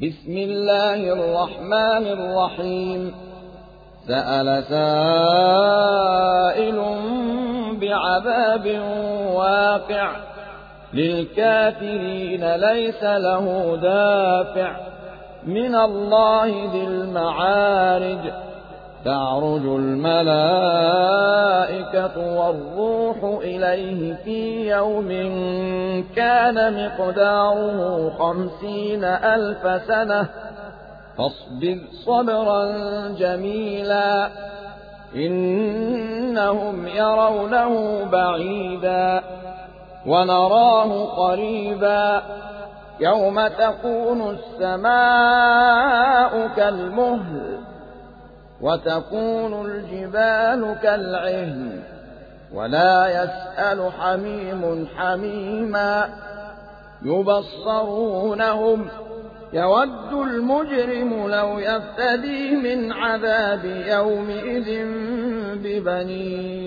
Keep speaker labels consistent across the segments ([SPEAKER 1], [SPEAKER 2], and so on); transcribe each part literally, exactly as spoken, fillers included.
[SPEAKER 1] بسم الله الرحمن الرحيم سأل سائل بعذاب واقع للكافرين ليس له دافع من الله ذي المعارج تعرج الملائكة والروح إليه في يوم كان مقداره خمسين ألف سنة فاصبر صبرا جميلا إنهم يرونه بعيدا ونراه قريبا يوم تكون السماء كالمهل وتكون الجبال كالعهن ولا يسأل حميم حميما يبصرونهم يود المجرم لو يفتدي من عذاب يومئذ ببنيه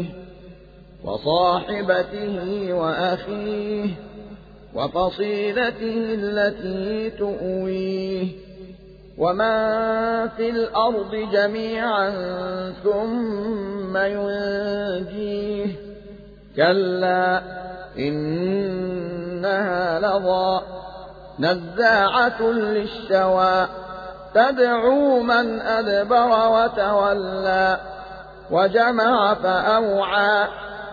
[SPEAKER 1] وصاحبته وأخيه وفصيلته التي تؤويه ومن في الأرض جميعا ثم ينجيه كلا إنها لظى نزاعة للشوى تدعو من أدبر وتولى وجمع فأوعى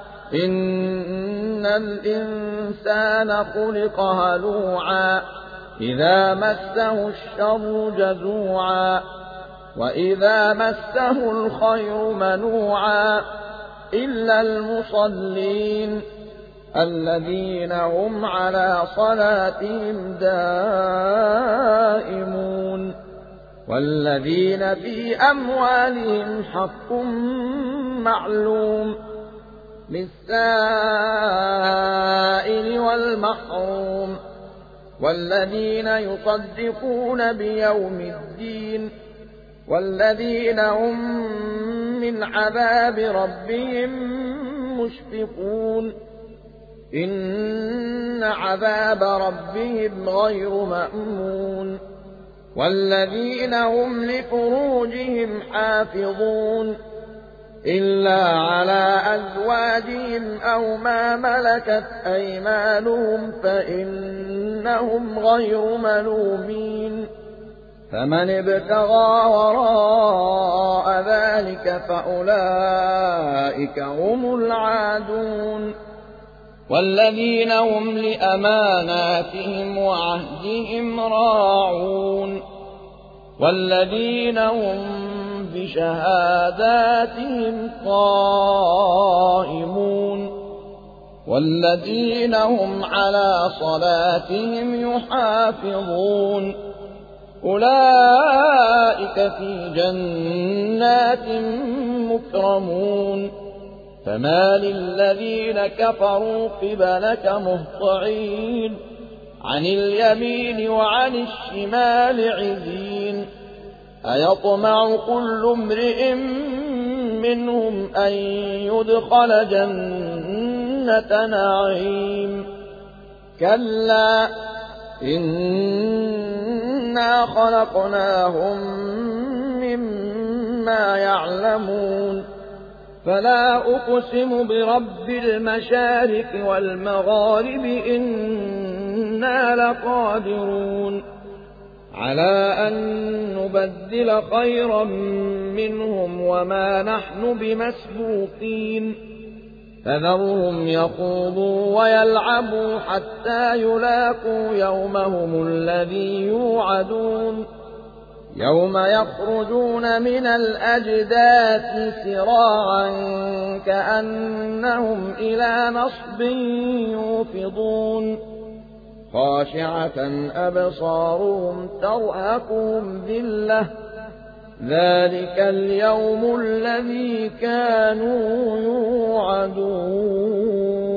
[SPEAKER 1] إن الإنسان خلق هلوعا إذا مسه الشر جزوعا وإذا مسه الخير منوعا إلا المصلين الذين هم على صلاتهم دائمون والذين في أموالهم حق معلوم للسائل والمحروم والذين يصدقون بيوم الدين والذين هم من عذاب ربهم مشفقون إن عذاب ربهم غير مأمون والذين هم لفروجهم حافظون إلا على أزواجهم أو ما ملكت أيمانهم فإنهم غير ملومين فمن ابتغى وراء ذلك فأولئك هم العادون والذين هم لأماناتهم وعهدهم راعون والذين هم بشهاداتهم قائمون والذين هم على صلاتهم يحافظون أولئك في جنات مكرمون فما للذين كفروا قبلك مهطعين عن اليمين وعن الشمال عزين أيطمع كل امرئ منهم أن يدخل جنة نعيم كلا إنا خلقناهم مما يعلمون فلا أقسم برب المشارق والمغارب إنا لقادرون على أن نبدل خيرا منهم وما نحن بمسبوقين فذرهم يخوضوا ويلعبوا حتى يلاقوا يومهم الذي يوعدون يوم يخرجون من الأجداث سراعا كأنهم إلى نصب يوفضون خاشعة أبصارهم ترهقهم ذلة ذلك اليوم الذي كانوا يوعدون